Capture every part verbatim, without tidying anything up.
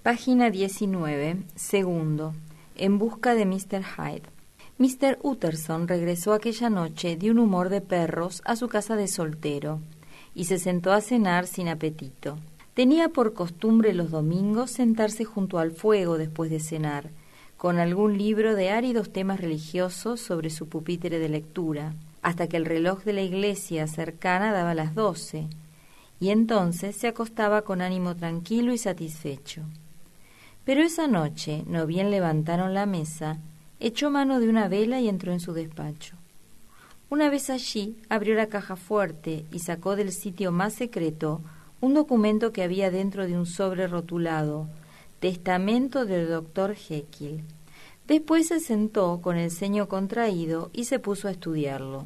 Página diecinueve, segundo. En busca de mister Hyde. mister Utterson regresó aquella noche de un humor de perros a su casa de soltero y se sentó a cenar sin apetito. Tenía por costumbre los domingos sentarse junto al fuego después de cenar, con algún libro de áridos temas religiosos sobre su pupitre de lectura, hasta que el reloj de la iglesia cercana daba las doce, y entonces se acostaba con ánimo tranquilo y satisfecho. Pero esa noche, no bien levantaron la mesa, echó mano de una vela y entró en su despacho. Una vez allí, abrió la caja fuerte y sacó del sitio más secreto un documento que había dentro de un sobre rotulado «Testamento del doctor Jekyll». Después se sentó con el ceño contraído y se puso a estudiarlo.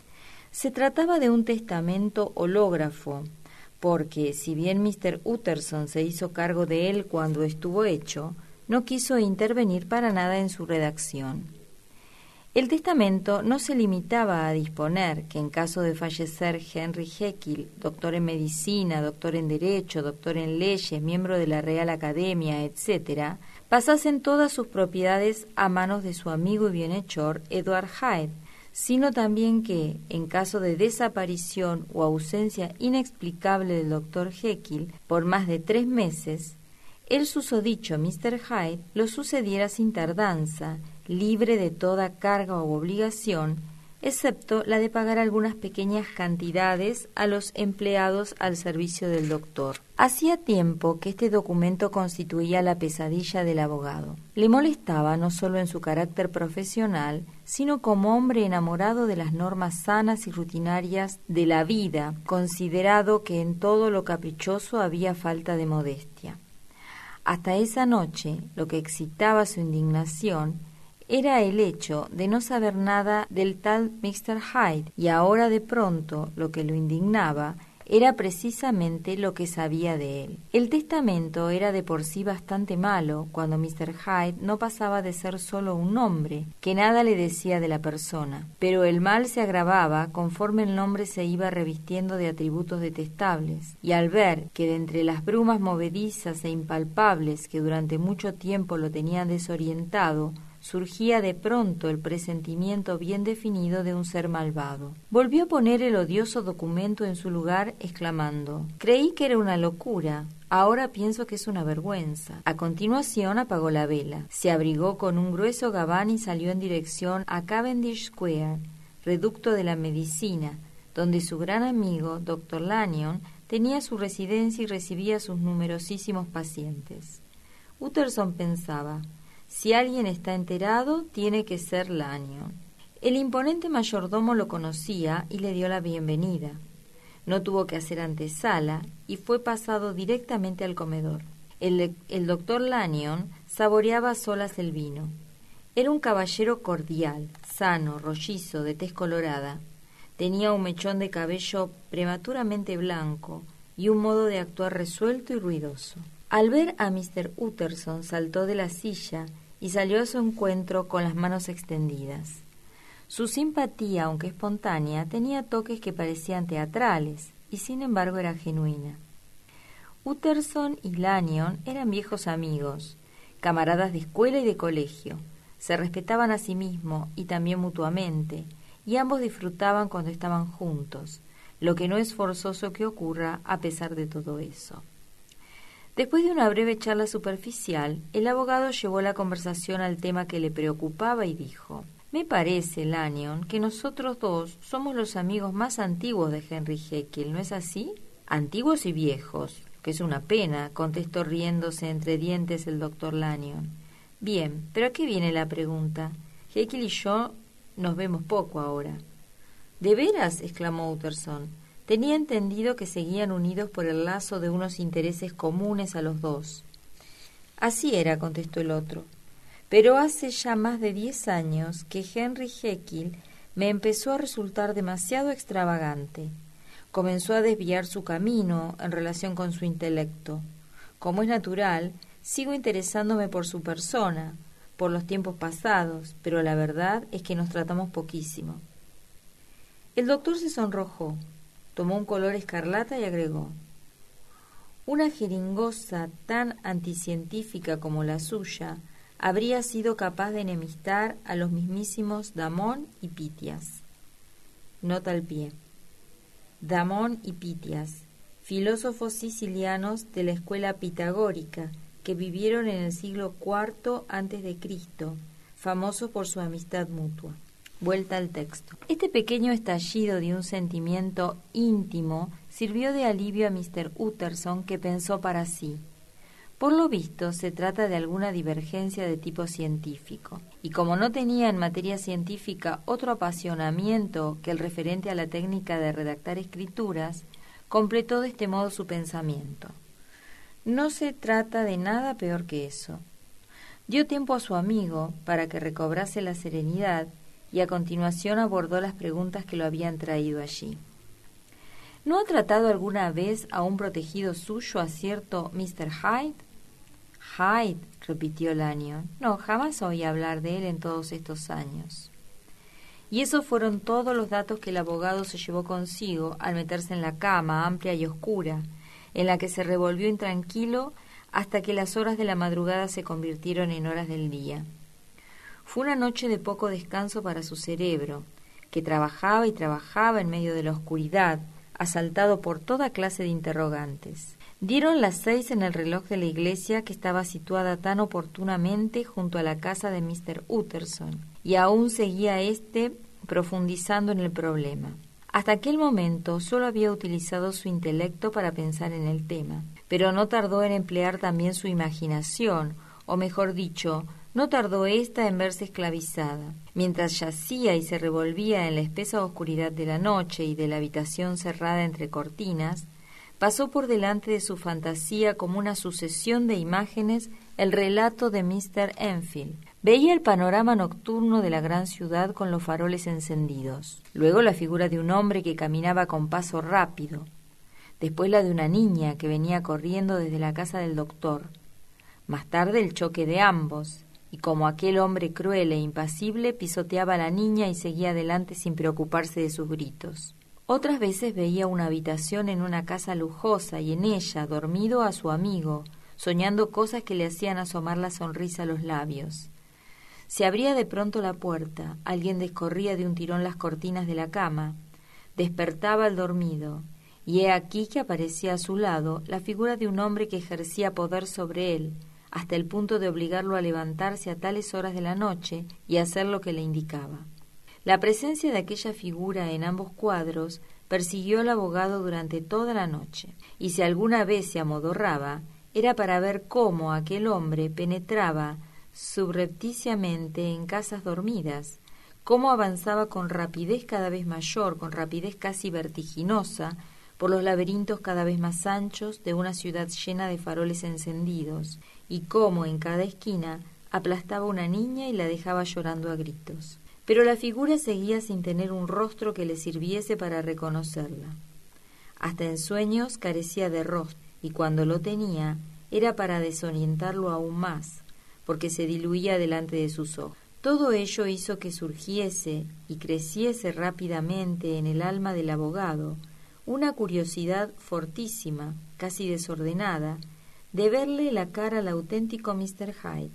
Se trataba de un testamento hológrafo, porque, si bien mister Utterson se hizo cargo de él cuando estuvo hecho, no quiso intervenir para nada en su redacción. El testamento no se limitaba a disponer que en caso de fallecer Henry Jekyll, doctor en medicina, doctor en derecho, doctor en leyes, miembro de la Real Academia, etcétera, pasasen todas sus propiedades a manos de su amigo y bienhechor Edward Hyde, sino también que, en caso de desaparición o ausencia inexplicable del doctor Jekyll por más de tres meses, el susodicho mister Hyde lo sucediera sin tardanza, libre de toda carga o obligación, excepto la de pagar algunas pequeñas cantidades a los empleados al servicio del doctor. Hacía tiempo que este documento constituía la pesadilla del abogado. Le molestaba no solo en su carácter profesional, sino como hombre enamorado de las normas sanas y rutinarias de la vida, considerado que en todo lo caprichoso había falta de modestia. Hasta esa noche, lo que excitaba su indignación era el hecho de no saber nada del tal mister Hyde, y ahora de pronto lo que lo indignaba era precisamente lo que sabía de él. El testamento era de por sí bastante malo cuando mister Hyde no pasaba de ser solo un nombre, que nada le decía de la persona, pero el mal se agravaba conforme el nombre se iba revistiendo de atributos detestables, y al ver que de entre las brumas movedizas e impalpables que durante mucho tiempo lo tenían desorientado, surgía de pronto el presentimiento bien definido de un ser malvado. Volvió a poner el odioso documento en su lugar, exclamando: «Creí que era una locura, ahora pienso que es una vergüenza». A continuación apagó la vela, se abrigó con un grueso gabán y salió en dirección a Cavendish Square, reducto de la medicina, donde su gran amigo, doctor Lanyon, tenía su residencia y recibía sus numerosísimos pacientes. Utterson pensaba: si alguien está enterado, tiene que ser Lanyon. El imponente mayordomo lo conocía y le dio la bienvenida. No tuvo que hacer antesala y fue pasado directamente al comedor. El, el doctor Lanyon saboreaba a solas el vino. Era un caballero cordial, sano, rollizo, de tez colorada. Tenía un mechón de cabello prematuramente blanco y un modo de actuar resuelto y ruidoso. Al ver a mister Utterson saltó de la silla y salió a su encuentro con las manos extendidas. Su simpatía, aunque espontánea, tenía toques que parecían teatrales y sin embargo era genuina. Utterson y Lanyon eran viejos amigos, camaradas de escuela y de colegio. Se respetaban a sí mismos y también mutuamente, y ambos disfrutaban cuando estaban juntos, lo que no es forzoso que ocurra a pesar de todo eso. Después de una breve charla superficial, el abogado llevó la conversación al tema que le preocupaba y dijo: «Me parece, Lanyon, que nosotros dos somos los amigos más antiguos de Henry Jekyll, ¿no es así?» «Antiguos y viejos, que es una pena», contestó riéndose entre dientes el doctor Lanyon. «Bien, pero ¿a qué viene la pregunta? Jekyll y yo nos vemos poco ahora». «¿De veras?», exclamó Utterson. «Tenía entendido que seguían unidos por el lazo de unos intereses comunes a los dos». «Así era», contestó el otro. «Pero hace ya más de diez años que Henry Jekyll me empezó a resultar demasiado extravagante. Comenzó a desviar su camino en relación con su intelecto. Como es natural, sigo interesándome por su persona, por los tiempos pasados, pero la verdad es que nos tratamos poquísimo». El doctor se sonrojó, tomó un color escarlata y agregó: Una jeringosa tan anticientífica como la suya habría sido capaz de enemistar a los mismísimos Damón y Pitias. Nota al pie. Damón y Pitias, filósofos sicilianos de la escuela pitagórica que vivieron en el siglo cuarto antes de Cristo, famosos por su amistad mutua. Vuelta al texto. Este pequeño estallido de un sentimiento íntimo sirvió de alivio a mister Utterson, que pensó para sí: por lo visto se trata de alguna divergencia de tipo científico, y como no tenía en materia científica otro apasionamiento que el referente a la técnica de redactar escrituras, completó de este modo su pensamiento. No se trata de nada peor que eso. Dio tiempo a su amigo para que recobrase la serenidad y a continuación abordó las preguntas que lo habían traído allí. ¿No ha tratado alguna vez a un protegido suyo, a cierto mister Hyde? Hyde, repitió Lanyon. No, jamás oí hablar de él en todos estos años. Y esos fueron todos los datos que el abogado se llevó consigo al meterse en la cama amplia y oscura, en la que se revolvió intranquilo hasta que las horas de la madrugada se convirtieron en horas del día. Fue una noche de poco descanso para su cerebro, que trabajaba y trabajaba en medio de la oscuridad, asaltado por toda clase de interrogantes. Dieron las seis en el reloj de la iglesia, que estaba situada tan oportunamente junto a la casa de mister Utterson, y aún seguía éste profundizando en el problema. Hasta aquel momento solo había utilizado su intelecto para pensar en el tema, pero no tardó en emplear también su imaginación, o mejor dicho, no tardó ésta en verse esclavizada. Mientras yacía y se revolvía en la espesa oscuridad de la noche y de la habitación cerrada entre cortinas, pasó por delante de su fantasía como una sucesión de imágenes el relato de mister Enfield. Veía el panorama nocturno de la gran ciudad con los faroles encendidos, luego la figura de un hombre que caminaba con paso rápido, después la de una niña que venía corriendo desde la casa del doctor, más tarde el choque de ambos, y como aquel hombre cruel e impasible pisoteaba a la niña y seguía adelante sin preocuparse de sus gritos. Otras veces veía una habitación en una casa lujosa y en ella, dormido, a su amigo, soñando cosas que le hacían asomar la sonrisa a los labios. Se abría de pronto la puerta, alguien descorría de un tirón las cortinas de la cama, despertaba al dormido, y he aquí que aparecía a su lado la figura de un hombre que ejercía poder sobre él, hasta el punto de obligarlo a levantarse a tales horas de la noche y hacer lo que le indicaba. La presencia de aquella figura en ambos cuadros persiguió al abogado durante toda la noche, y si alguna vez se amodorraba, era para ver cómo aquel hombre penetraba subrepticiamente en casas dormidas, cómo avanzaba con rapidez cada vez mayor, con rapidez casi vertiginosa, por los laberintos cada vez más anchos de una ciudad llena de faroles encendidos, y cómo en cada esquina aplastaba una niña y la dejaba llorando a gritos. Pero la figura seguía sin tener un rostro que le sirviese para reconocerla. Hasta en sueños carecía de rostro, y cuando lo tenía era para desorientarlo aún más, porque se diluía delante de sus ojos. Todo ello hizo que surgiese y creciese rápidamente en el alma del abogado una curiosidad fortísima, casi desordenada, de verle la cara al auténtico mister Hyde.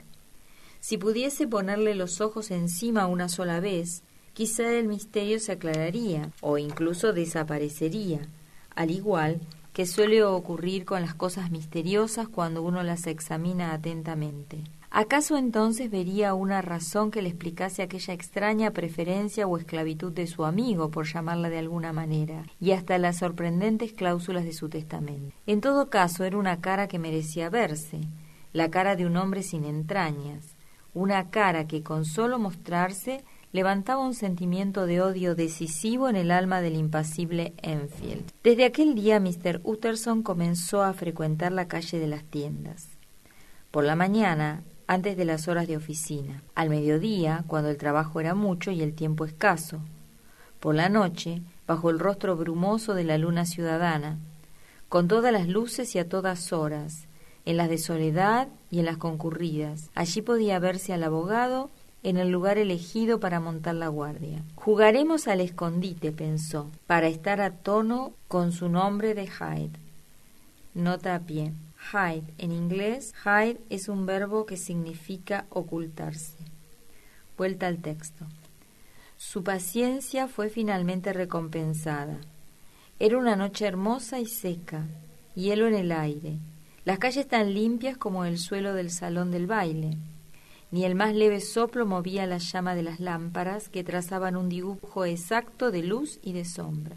Si pudiese ponerle los ojos encima una sola vez, quizá el misterio se aclararía o incluso desaparecería, al igual que suele ocurrir con las cosas misteriosas cuando uno las examina atentamente. ¿Acaso entonces vería una razón que le explicase aquella extraña preferencia o esclavitud de su amigo, por llamarla de alguna manera, y hasta las sorprendentes cláusulas de su testamento? En todo caso, era una cara que merecía verse, la cara de un hombre sin entrañas, una cara que con solo mostrarse levantaba un sentimiento de odio decisivo en el alma del impasible Enfield. Desde aquel día mister Utterson comenzó a frecuentar la calle de las tiendas. Por la mañana, antes de las horas de oficina, al mediodía, cuando el trabajo era mucho y el tiempo escaso, por la noche, bajo el rostro brumoso de la luna ciudadana, con todas las luces y a todas horas, en las de soledad y en las concurridas. Allí podía verse al abogado en el lugar elegido para montar la guardia. Jugaremos al escondite, pensó, para estar a tono con su nombre de Hyde. Nota a pie. Hide, en inglés, hide es un verbo que significa ocultarse. Vuelta al texto. Su paciencia fue finalmente recompensada. Era una noche hermosa y seca, hielo en el aire, las calles tan limpias como el suelo del salón del baile. Ni el más leve soplo movía la llama de las lámparas que trazaban un dibujo exacto de luz y de sombra.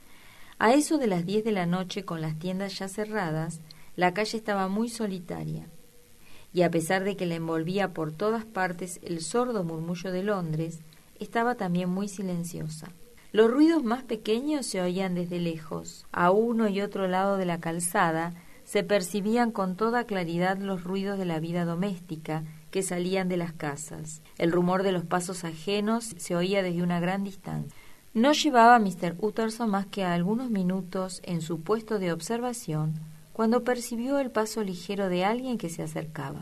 A eso de las diez de la noche, con las tiendas ya cerradas, la calle estaba muy solitaria, y a pesar de que la envolvía por todas partes el sordo murmullo de Londres, estaba también muy silenciosa. Los ruidos más pequeños se oían desde lejos. A uno y otro lado de la calzada se percibían con toda claridad los ruidos de la vida doméstica que salían de las casas. El rumor de los pasos ajenos se oía desde una gran distancia. No llevaba a míster Utterson más que a algunos minutos en su puesto de observación cuando percibió el paso ligero de alguien que se acercaba.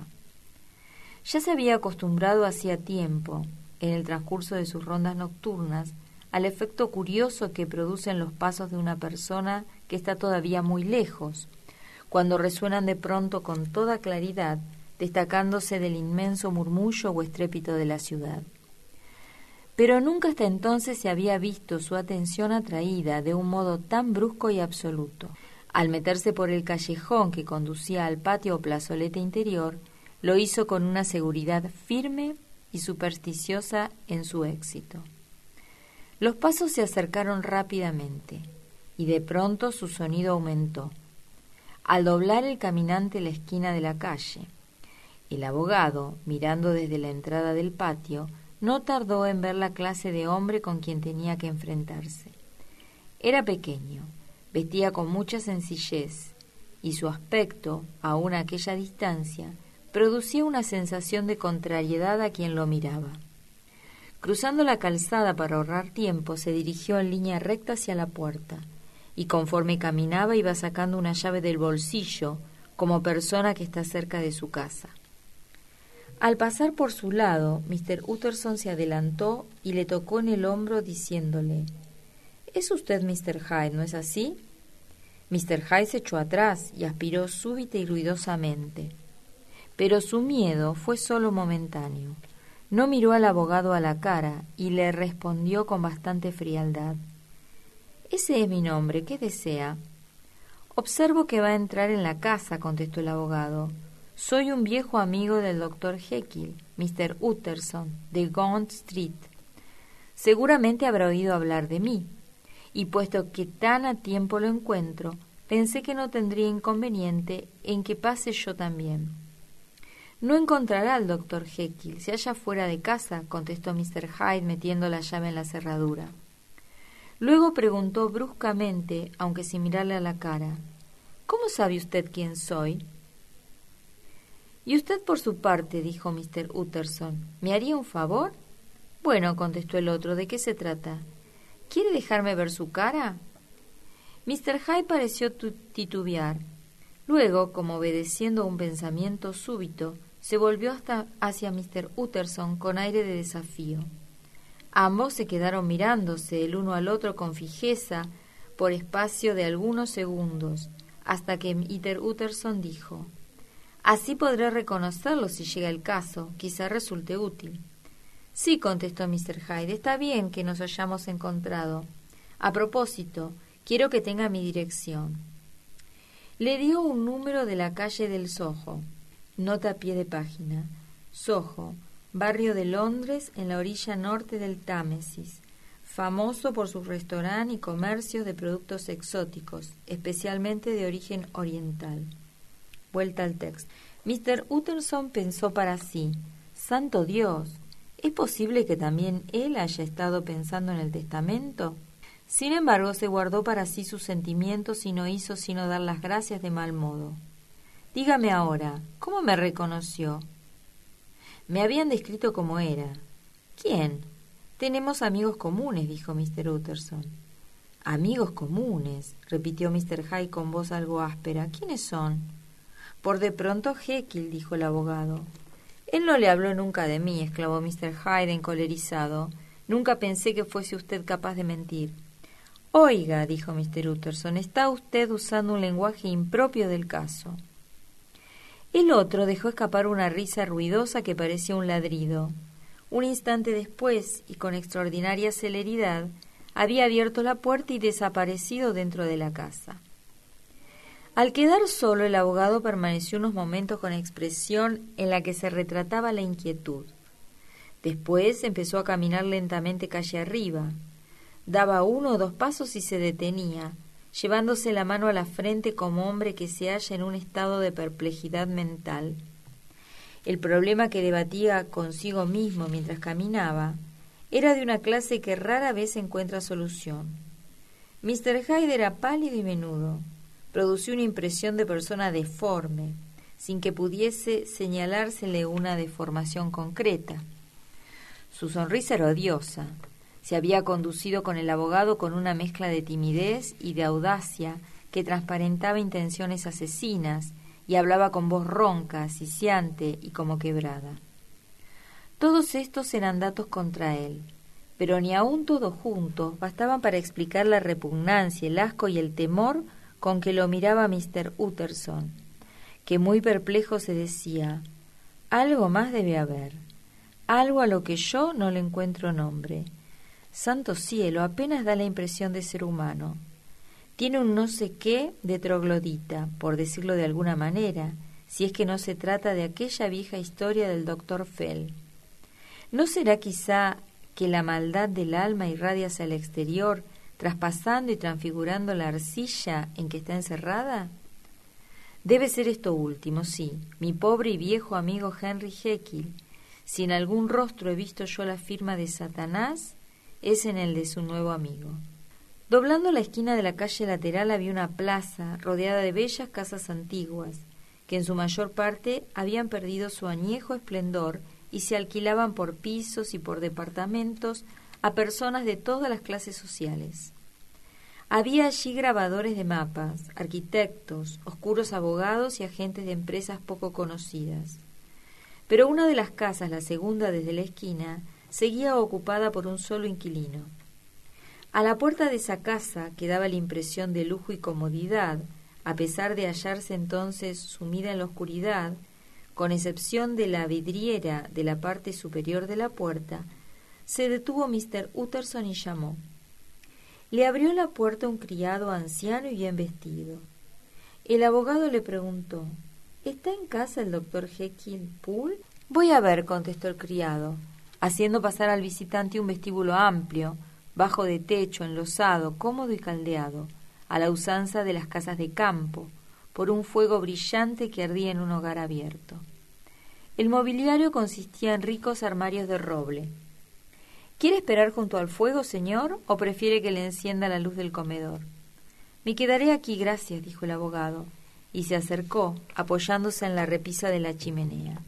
Ya se había acostumbrado hacía tiempo, en el transcurso de sus rondas nocturnas, al efecto curioso que producen los pasos de una persona que está todavía muy lejos, cuando resuenan de pronto con toda claridad, destacándose del inmenso murmullo o estrépito de la ciudad. Pero nunca hasta entonces se había visto su atención atraída de un modo tan brusco y absoluto. Al meterse por el callejón que conducía al patio o plazoleta interior, lo hizo con una seguridad firme y supersticiosa en su éxito. Los pasos se acercaron rápidamente, y de pronto su sonido aumentó. Al doblar el caminante la esquina de la calle, el abogado, mirando desde la entrada del patio, no tardó en ver la clase de hombre con quien tenía que enfrentarse. Era pequeño, vestía con mucha sencillez, y su aspecto, aun a aquella distancia, producía una sensación de contrariedad a quien lo miraba. Cruzando la calzada para ahorrar tiempo, se dirigió en línea recta hacia la puerta, y conforme caminaba iba sacando una llave del bolsillo, como persona que está cerca de su casa. Al pasar por su lado, míster Utterson se adelantó y le tocó en el hombro diciéndole: «¿Es usted míster Hyde, no es así?» míster Hyde se echó atrás y aspiró súbita y ruidosamente. Pero su miedo fue solo momentáneo. No miró al abogado a la cara y le respondió con bastante frialdad: «Ese es mi nombre, ¿qué desea?» «Observo que va a entrar en la casa», contestó el abogado. «Soy un viejo amigo del doctor Jekyll, míster Utterson, de Gaunt Street. Seguramente habrá oído hablar de mí, y puesto que tan a tiempo lo encuentro, pensé que no tendría inconveniente en que pase yo también». «No encontrará al doctor Jekyll, se halla fuera de casa», contestó míster Hyde metiendo la llave en la cerradura. Luego preguntó bruscamente, aunque sin mirarle a la cara: «¿Cómo sabe usted quién soy?» «¿Y usted por su parte?», dijo míster Utterson. «¿Me haría un favor?» «Bueno», contestó el otro, «¿de qué se trata? ¿Quiere dejarme ver su cara?» míster Hyde pareció titubear. Luego, como obedeciendo a un pensamiento súbito, se volvió hasta hacia míster Utterson con aire de desafío. Ambos se quedaron mirándose el uno al otro con fijeza por espacio de algunos segundos, hasta que míster Utterson dijo: «Así podré reconocerlo si llega el caso, quizá resulte útil». «Sí», contestó míster Hyde, «está bien que nos hayamos encontrado. A propósito, quiero que tenga mi dirección». Le dio un número de la calle del Soho. Nota a pie de página. Soho, barrio de Londres en la orilla norte del Támesis, famoso por sus restaurantes y comercios de productos exóticos, especialmente de origen oriental. Vuelta al texto. míster Utterson pensó para sí: «¡Santo Dios! ¿Es posible que también él haya estado pensando en el testamento?» Sin embargo, se guardó para sí sus sentimientos y no hizo sino dar las gracias de mal modo. «Dígame ahora, ¿cómo me reconoció?» «Me habían descrito como era». «¿Quién?» «Tenemos amigos comunes», dijo míster Utterson. «Amigos comunes», repitió míster Hyde con voz algo áspera. «¿Quiénes son?» «Por de pronto Jekyll», dijo el abogado. «Él no le habló nunca de mí», exclamó míster Hyde encolerizado. «Nunca pensé que fuese usted capaz de mentir». Oiga, dijo mister Utterson, está usted usando un lenguaje impropio del caso. El otro dejó escapar una risa ruidosa que parecía un ladrido. Un instante después, y con extraordinaria celeridad, había abierto la puerta y desaparecido dentro de la casa. Al quedar solo, el abogado permaneció unos momentos con expresión en la que se retrataba la inquietud. Después empezó a caminar lentamente calle arriba. Daba uno o dos pasos y se detenía, llevándose la mano a la frente como hombre que se halla en un estado de perplejidad mental. El problema que debatía consigo mismo mientras caminaba era de una clase que rara vez encuentra solución. mister Hyde era pálido y menudo. Producía una impresión de persona deforme, sin que pudiese señalársele una deformación concreta. Su sonrisa era odiosa. Se había conducido con el abogado con una mezcla de timidez y de audacia que transparentaba intenciones asesinas, y hablaba con voz ronca, siseante y como quebrada. Todos estos eran datos contra él, pero ni aun todos juntos bastaban para explicar la repugnancia, el asco y el temor con que lo miraba mister Utterson, que muy perplejo se decía: algo más debe haber, algo a lo que yo no le encuentro nombre. Santo cielo, apenas da la impresión de ser humano. Tiene un no sé qué de troglodita, por decirlo de alguna manera, si es que no se trata de aquella vieja historia del doctor Fell. ¿No será quizá que la maldad del alma irradia hacia el exterior, traspasando y transfigurando la arcilla en que está encerrada? Debe ser esto último, sí, mi pobre y viejo amigo Henry Jekyll. Si en algún rostro he visto yo la firma de Satanás, es en el de su nuevo amigo. Doblando la esquina de la calle lateral había una plaza rodeada de bellas casas antiguas, que en su mayor parte habían perdido su añejo esplendor y se alquilaban por pisos y por departamentos a personas de todas las clases sociales. Había allí grabadores de mapas, arquitectos, oscuros abogados y agentes de empresas poco conocidas. Pero una de las casas, la segunda desde la esquina, seguía ocupada por un solo inquilino. A la puerta de esa casa, que daba la impresión de lujo y comodidad, a pesar de hallarse entonces sumida en la oscuridad, con excepción de la vidriera de la parte superior de la puerta, se detuvo mister Utterson y llamó. Le abrió la puerta un criado anciano y bien vestido. El abogado le preguntó: ¿Está en casa el doctor Jekyll Poole? Voy a ver, contestó el criado, haciendo pasar al visitante un vestíbulo amplio, bajo de techo, enlosado, cómodo y caldeado, a la usanza de las casas de campo, por un fuego brillante que ardía en un hogar abierto. El mobiliario consistía en ricos armarios de roble. ¿Quiere esperar junto al fuego, señor, o prefiere que le encienda la luz del comedor? Me quedaré aquí, gracias, dijo el abogado, y se acercó, apoyándose en la repisa de la chimenea.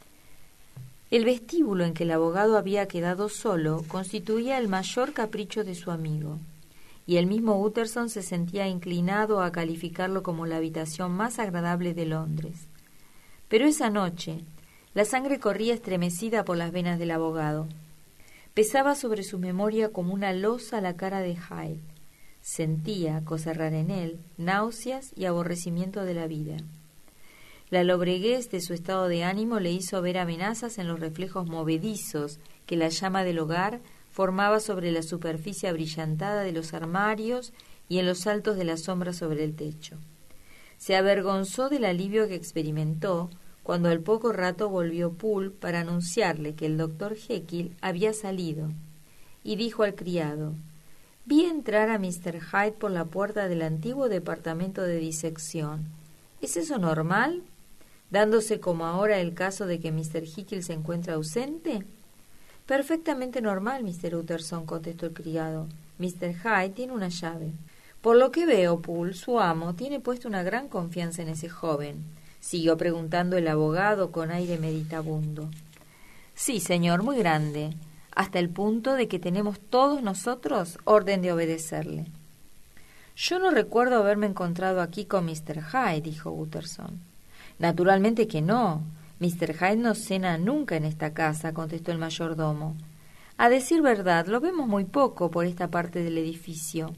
El vestíbulo en que el abogado había quedado solo constituía el mayor capricho de su amigo, y el mismo Utterson se sentía inclinado a calificarlo como la habitación más agradable de Londres. Pero esa noche la sangre corría estremecida por las venas del abogado. Pesaba sobre su memoria como una losa la cara de Hyde. Sentía, cosa rara en él, náuseas y aborrecimiento de la vida. La lobreguez de su estado de ánimo le hizo ver amenazas en los reflejos movedizos que la llama del hogar formaba sobre la superficie abrillantada de los armarios y en los altos de la sombra sobre el techo. Se avergonzó del alivio que experimentó cuando al poco rato volvió Poole para anunciarle que el doctor Jekyll había salido, y dijo al criado: «Vi entrar a mister Hyde por la puerta del antiguo departamento de disección. ¿Es eso normal, dándose como ahora el caso de que mister Jekyll se encuentra ausente?» «Perfectamente normal, mister Utterson», contestó el criado. «mister Hyde tiene una llave». «Por lo que veo, Poole, su amo tiene puesto una gran confianza en ese joven», siguió preguntando el abogado con aire meditabundo. «Sí, señor, muy grande, hasta el punto de que tenemos todos nosotros orden de obedecerle». «Yo no recuerdo haberme encontrado aquí con mister Hyde», dijo Utterson. «Naturalmente que no. mister Hyde no cena nunca en esta casa», contestó el mayordomo. «A decir verdad, lo vemos muy poco por esta parte del edificio.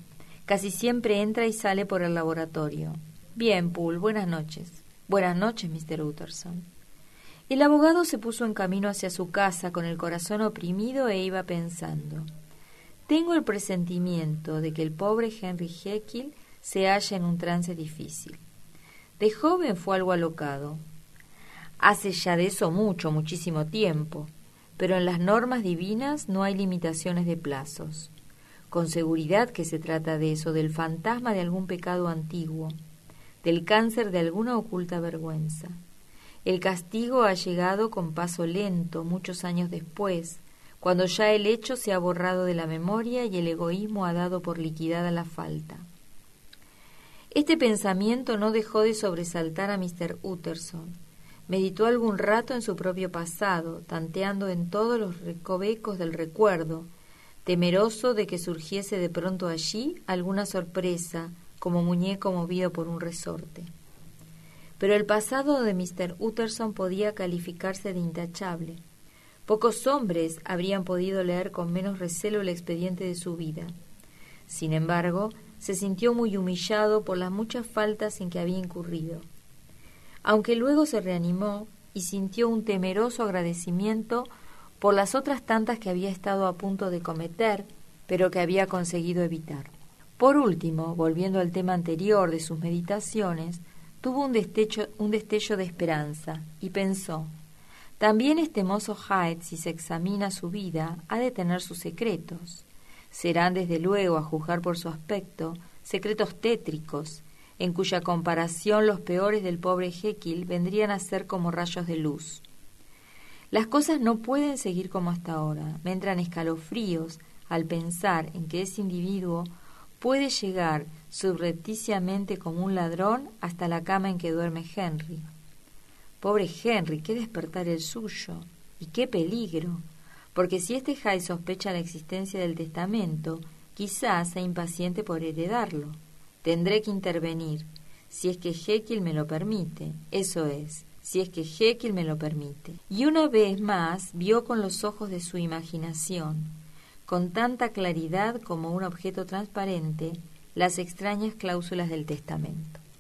Casi siempre entra y sale por el laboratorio. Bien, Poole, buenas noches. Buenas noches, mister Utterson. El abogado se puso en camino hacia su casa con el corazón oprimido e iba pensando: tengo el presentimiento de que el pobre Henry Jekyll se halla en un trance difícil. De joven fue algo alocado. Hace ya de eso mucho, muchísimo tiempo, pero en las normas divinas no hay limitaciones de plazos. Con seguridad que se trata de eso, del fantasma de algún pecado antiguo, del cáncer de alguna oculta vergüenza. El castigo ha llegado con paso lento muchos años después, cuando ya el hecho se ha borrado de la memoria y el egoísmo ha dado por liquidada la falta. Este pensamiento no dejó de sobresaltar a mister Utterson. Meditó algún rato en su propio pasado, tanteando en todos los recovecos del recuerdo, temeroso de que surgiese de pronto allí alguna sorpresa, como muñeco movido por un resorte. Pero el pasado de mister Utterson podía calificarse de intachable. Pocos hombres habrían podido leer con menos recelo el expediente de su vida. Sin embargo, se sintió muy humillado por las muchas faltas en que había incurrido. Aunque luego se reanimó y sintió un temeroso agradecimiento por las otras tantas que había estado a punto de cometer, pero que había conseguido evitar. Por último, volviendo al tema anterior de sus meditaciones, tuvo un destello, un destello de esperanza y pensó: también este mozo Hyde, si se examina su vida, ha de tener sus secretos. Serán, desde luego, a juzgar por su aspecto, secretos tétricos, en cuya comparación los peores del pobre Jekyll vendrían a ser como rayos de luz. Las cosas no pueden seguir como hasta ahora. Me entran escalofríos al pensar en que ese individuo puede llegar subrepticiamente como un ladrón hasta la cama en que duerme Henry. Pobre Henry, qué despertar el suyo, y qué peligro, porque si este Hyde sospecha la existencia del testamento, quizás sea impaciente por heredarlo. Tendré que intervenir, si es que Jekyll me lo permite, eso es, si es que Jekyll me lo permite. Y una vez más vio con los ojos de su imaginación, con tanta claridad como un objeto transparente, las extrañas cláusulas del testamento.